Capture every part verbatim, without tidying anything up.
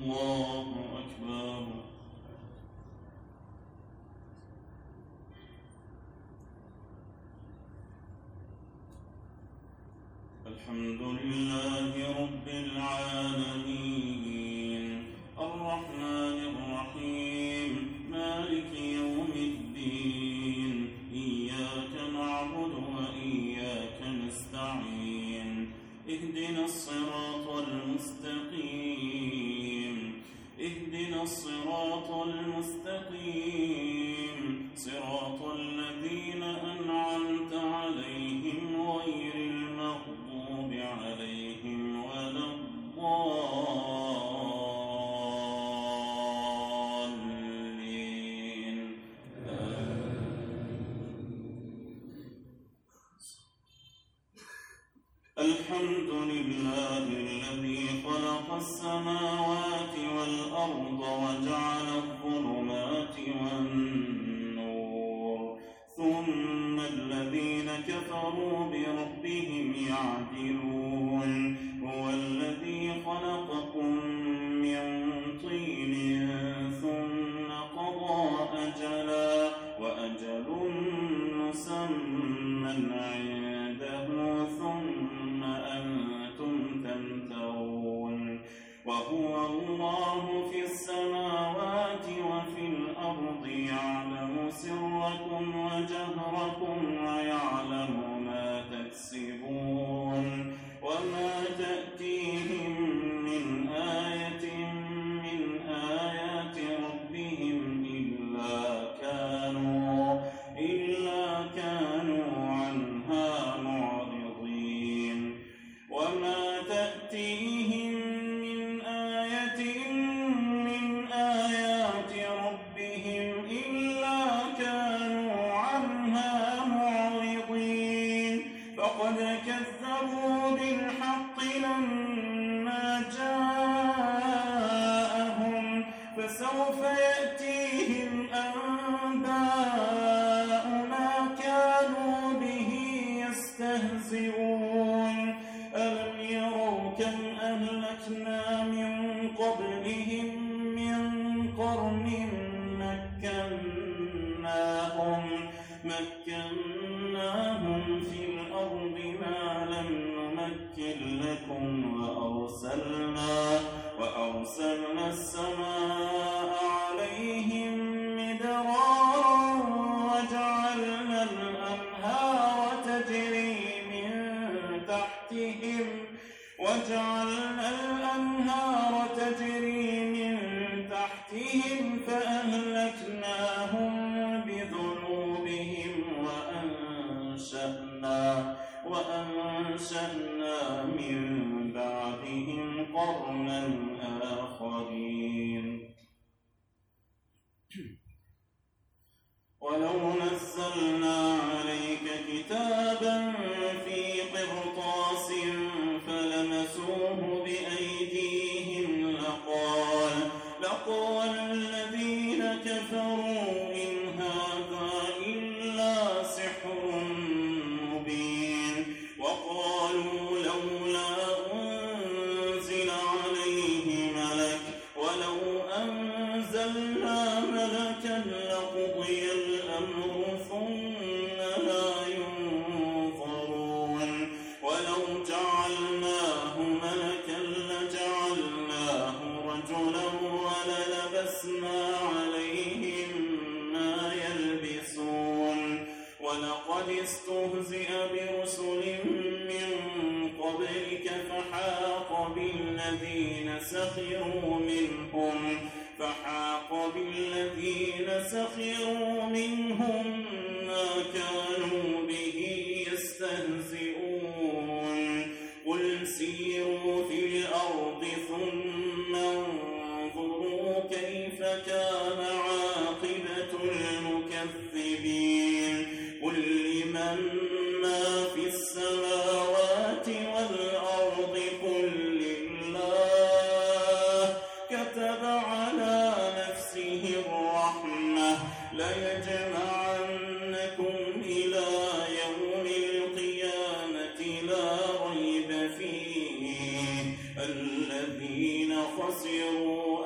الله أكبر. الحمد لله رب العالمين الرحمن الرحيم مالك يوم الدين إياك نعبد وإياك نستعين اهدنا الصراط المستقيم اهدنا الصراط المستقيم صراط الذين أنعمت عليهم غير المغضوب عليهم ولا الضالين. الحمد لله الذي خلق السماوات والأرض وجعل الظلمات والنور ثم الذين كفروا بربهم يعدلون. هو الذي خلقكم من طين ثم قضى أجلا وأجل مسمى عنده ثم أنتم تمترون. وهو الله في السماوات وفي الأرض يعلم سركم وجهركم ويعلم ما تكسبون. وما تأتيهم من آية من آيات ربهم إلا كانوا إلا كانوا عنها معرضين. وما تأتيهم من آية من آيات ربهم إلا كانوا عنها معرضين. فقد كذبوا بالحق لما جاءهم فسوف يأتيهم أنباء ما كانوا به يستهزئون. ألم يروا كم أهلكنا من قبلهم من قرن مكناهم مكناهم في الأرض ما لم نمكن لكم وأرسلنا وأرسلنا السماء عليهم مدرارا وجعلنا الأنهار تجري من تحتهم وجعلنا الأنهار تجري من تحتهم فأهلكناهم بذنوبهم وأنشأنا وأنشأنا من بعدهم قرنا آخرين. ولو نزلنا عليك كتابا في قرطاس فلمسوه بأيديهم لقال لقال الذين كفروا إن هذا إلا سحر مبين. وقالوا لولا أنزل عليه ملك ولو أنزلنا ملكا لقضي الأمر ثم لا ينظرون. ولو جعلناه ملكا لجعلناه رجلا وللبسنا عليهم ما يلبسون. ولقد استهزئ برسل من قبلك فحاق بالذين سخروا منهم فحاق بالذين سخروا منهم ما كانوا به يستهزئون. قل سيروا في الأرض ثم انظروا كيف كان عاقبة المكذبين. قل لمن ما في السماوات والأرض قل لله كتب على نفسه الرحمة ليجمعنكم إلى يوم القيامة لا ريب فيه الذين خسروا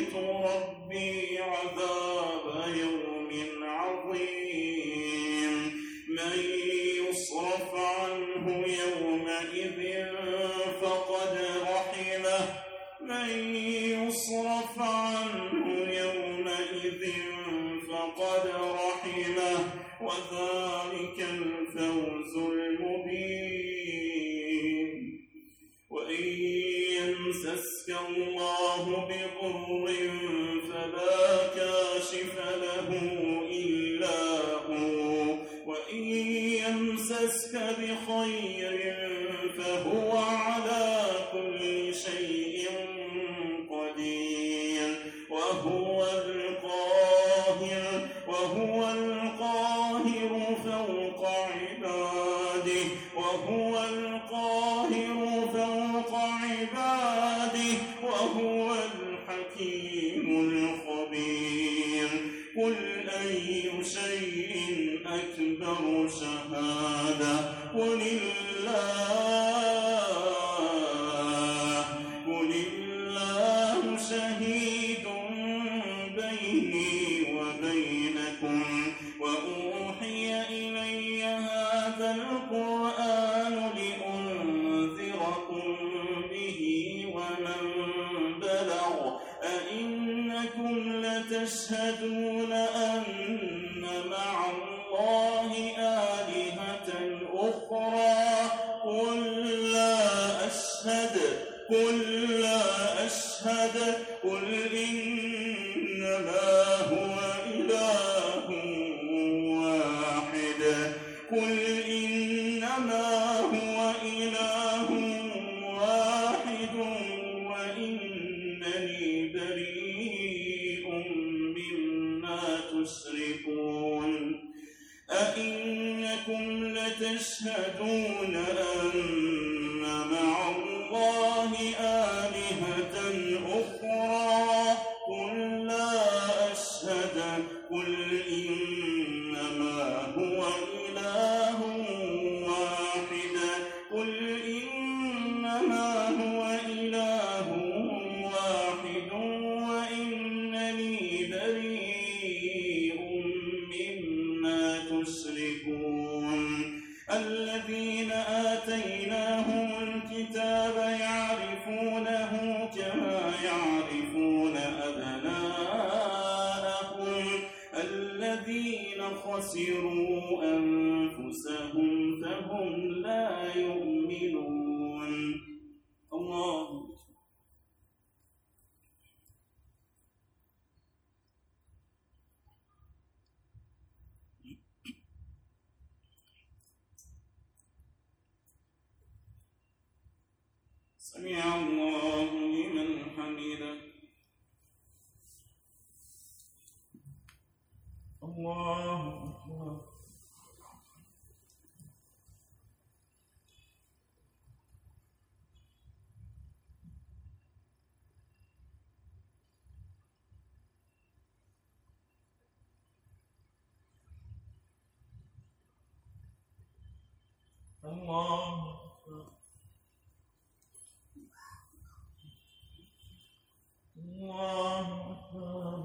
خشيت ربي عذاب يوم عظيم من يصرف عنه يومئذ فقد رحمه من يصرف عنه يومئذ فقد رحمه وذلك الفوز المبين وإن يمسسك الله بضر فلا كاشف له إلا هو وإن يمسسك بخير فهو على كل شيء قدير وهو القاهر وهو القاهر فوق عباده وهو القاهر فوق عباده وهو الحكيم الخبير قل أي شيء أكبر شهادة قل الله قل الله شهيد بيني وبينكم وأوحي إلي هذا القرآن لأنذركم به ومن بلغ أئنكم لتشهدون أن مع الله آلهة أخرى قل لا أشهد قل لا أشهد قل إنما هو إله واحد قل إنما هو إله واحد وإنني بريء مما تشركون أئنكم لتشهدون أن مع الله آلهة أخرى قل لا أشهد قل إنما هو إله واحد قل إنما هو إله واحد وإنني بريء مما تشركون الذين آتيناهم الكتاب يعرفونه كما يعرفون أبناءهم الذين خسروا أنفسهم فهم لا يؤمنون الله سمع الله لمن حمده الله أكبر الله أكبر الله أكبر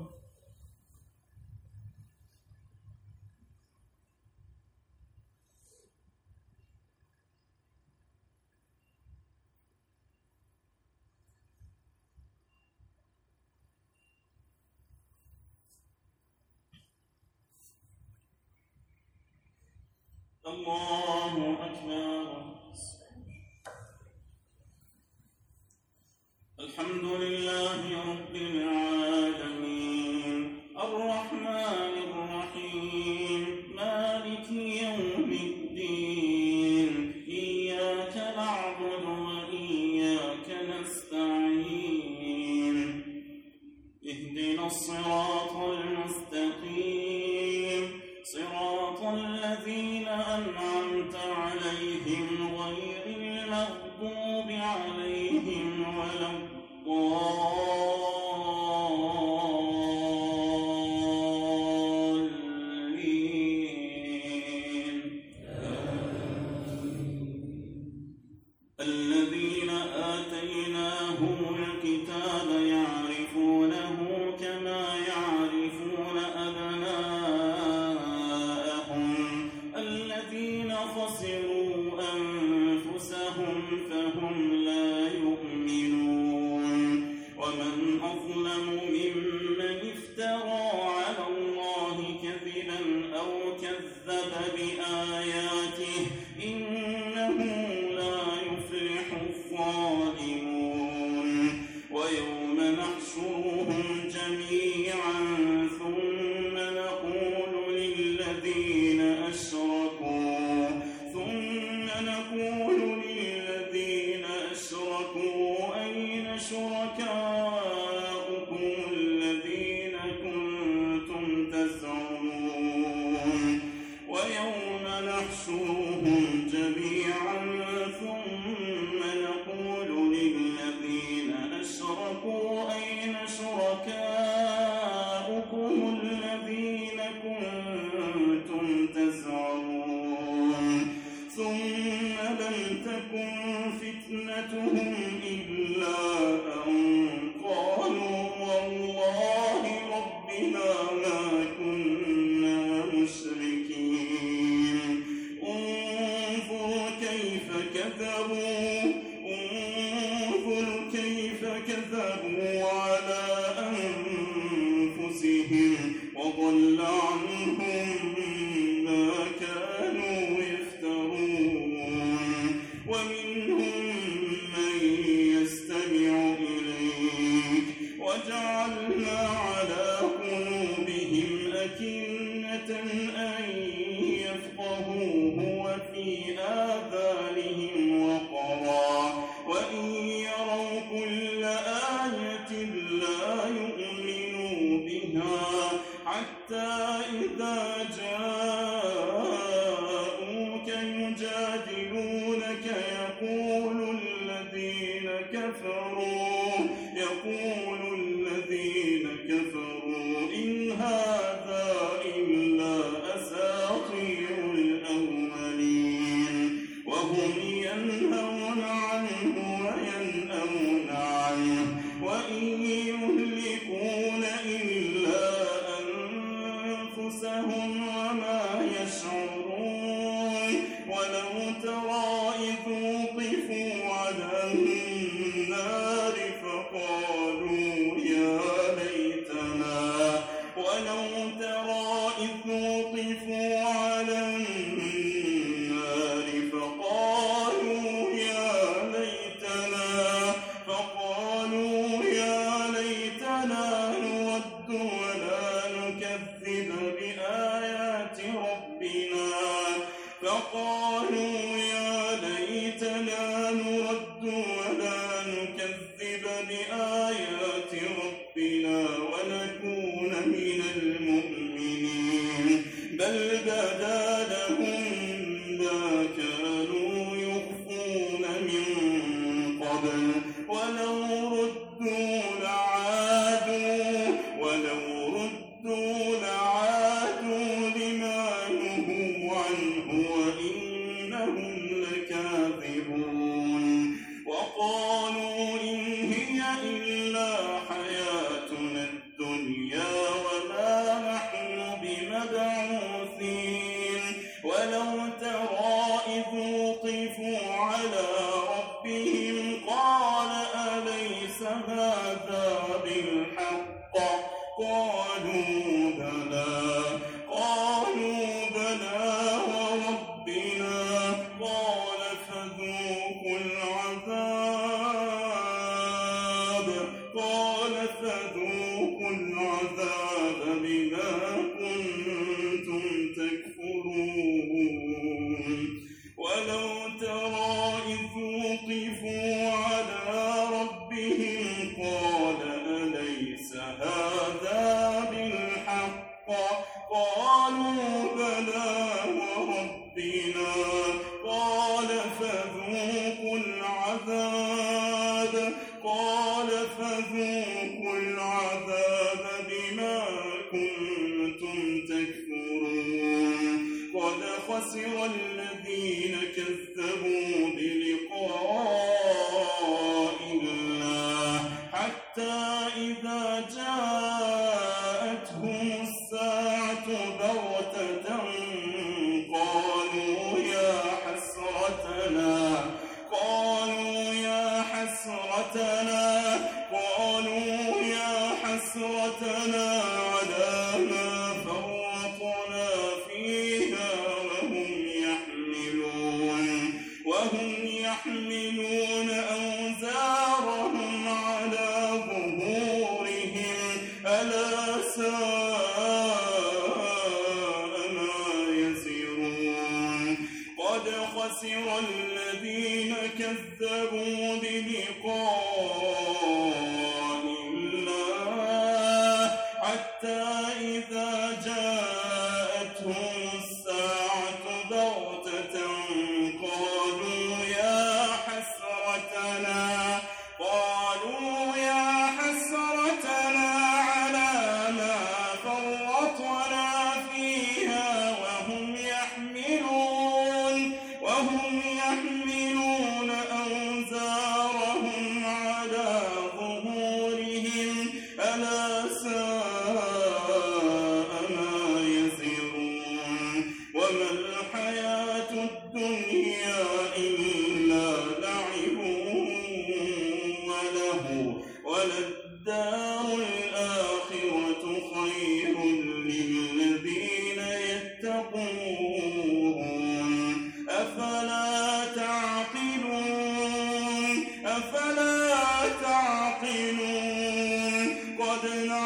الله أكبر الحمد لله رب العالمين الرحمن الرحيم مالك يوم الدين إياك نعبد وإياك نستعين اهدنا الصراط المستقيم صراط الذين أنعمت عليهم غير المغضوب عليهم ولا الضالين الذين آتيناهم الكتاب يعرفونه آباؤكم الذين كنتم تزعمون ثم لم تكن فتنتهم إلا أن قالوا والله ربنا ما كنا مشركين انظر كيف كذبوا انظر كيف كذبوا على أنفسهم وضل عنهم ما كانوا يفترون ومنهم من يستمع إليك وجعلنا على قلوبهم أكنة أن يفقهوه وفي آذانهم وقرا وإن يروا كل آية لا يؤمنوا بها حتى إذا جاءوك يجادلونك يقول الذين كفروا يقول الذين كفروا إن هذا إلا أساطير الأولين وهم ينهون عنه وينأون عنه وإن يهلكون إلا أنفسهم وما يشعرون ولو ترى إذ وقفوا على النار فقالوا يا ليتنا ولو ترى إذ وقفوا على النار فقالوا يا ليتنا فقالوا يا ليتنا نرد ولا نكذب بآيات ربنا فقالوا يا ليتنا نرد ولا نكذب بآيات ربنا ونكون من المؤمنين بل بدا لهم ما كانوا يخفون من قبل ولو ردوا لعادوا ولو ردوا لعادوا لما نهوا عنه وإنهم لكاذبون وقالوا إن هي إلا حياتنا الدنيا وما نحن بمبعوثين ولو ترى إذ وقفوا على ربهم قال أليس هذا بالحق قالوا بلى قالوا بلى وربنا قال فذوقوا العذاب قال فذوقوا العذاب بما كنتم تكفرون ولو ترى إذ وقفوا على ربهم قال أليس هذا بالحق قالوا بلى وربنا قال فذوقوا العذاب قال فذوقوا العذاب بما كنتم تكفرون قد خسر الذين كذبوا بلقاء الله حتى إذا جاءتهم الساعة بغتة قالوا يا حسرتنا قالوا يا حسرتنا قالوا يا حسرتنا على ما فرطنا فيها وهم يحملون وهم يحملون أوزارهم على ظهورهم ألا ساء ما يزرون قد خسر الذين كذبوا بلقاء الله حتى إذا جاءتهم الساعة بغتة قالوا يا حسرتنا قالوا يا حسرتنا على ما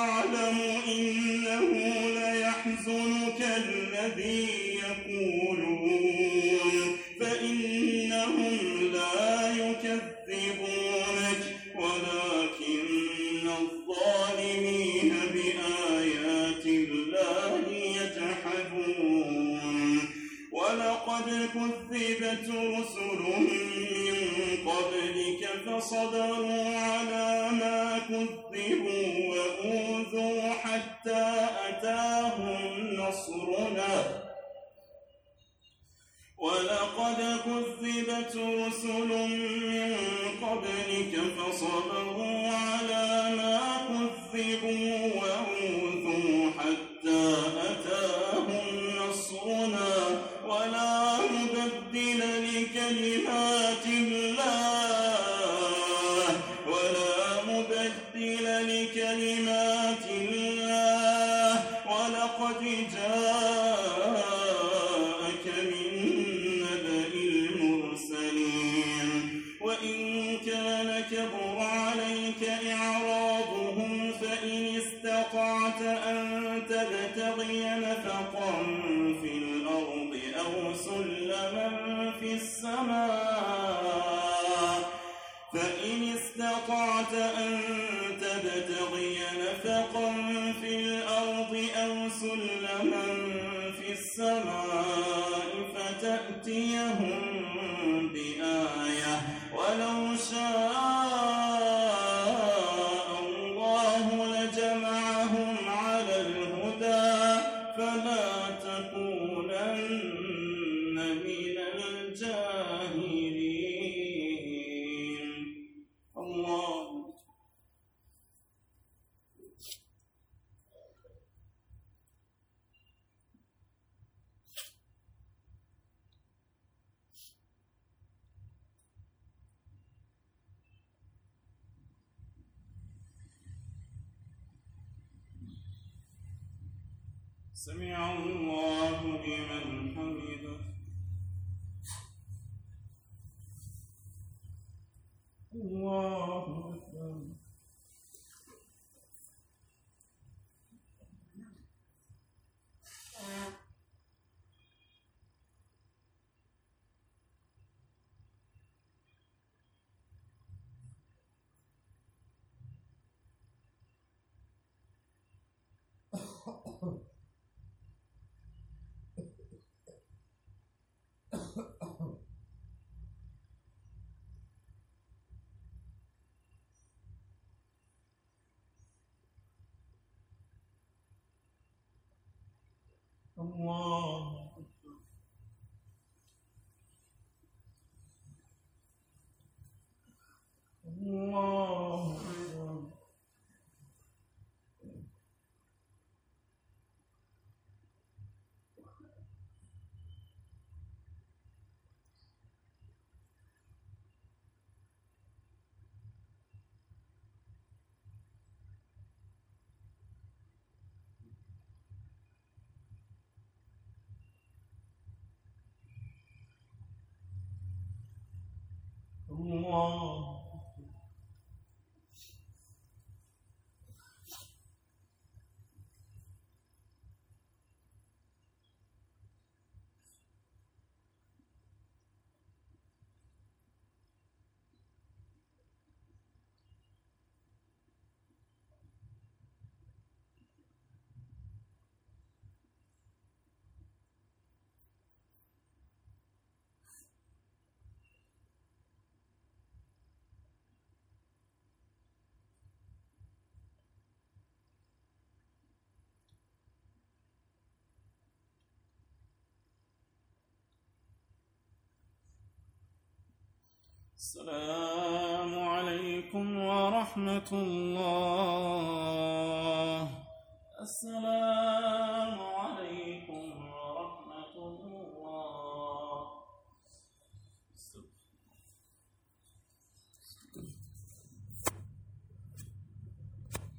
أعلم إنه ليحزنك الذي يقولون فإنهم لا يكذبونك ولكن الظالمين بآيات الله يجحدون ولقد كذبت رسل من قبلك فصبروا على ما كذبوا وأوذوا حتى أتاهم نصرنا ولقد كذبت رسل من قبلك فصبروا على ما كذبوا وأوذوا حتى أتاهم نصرنا ولا مبدل لكلمات الله ولا مبدل لكلمات الله ولقد جاءك من نبأ المرسلين وإن كان كبر عليك إعراضهم فإن استطعت أن تبتغي نفقا في الأرض أو سلما في السماء فإن استطعت أن تبتغي نفقا في الأرض أو سلما في السماء فتأتيهم بآية ولو شاء الله لجمعهم على الهدى فلا تكونن من الجاهلين. الله سمع الله لمن حمده. الله أكبر. الله الله الله السلام عليكم ورحمة الله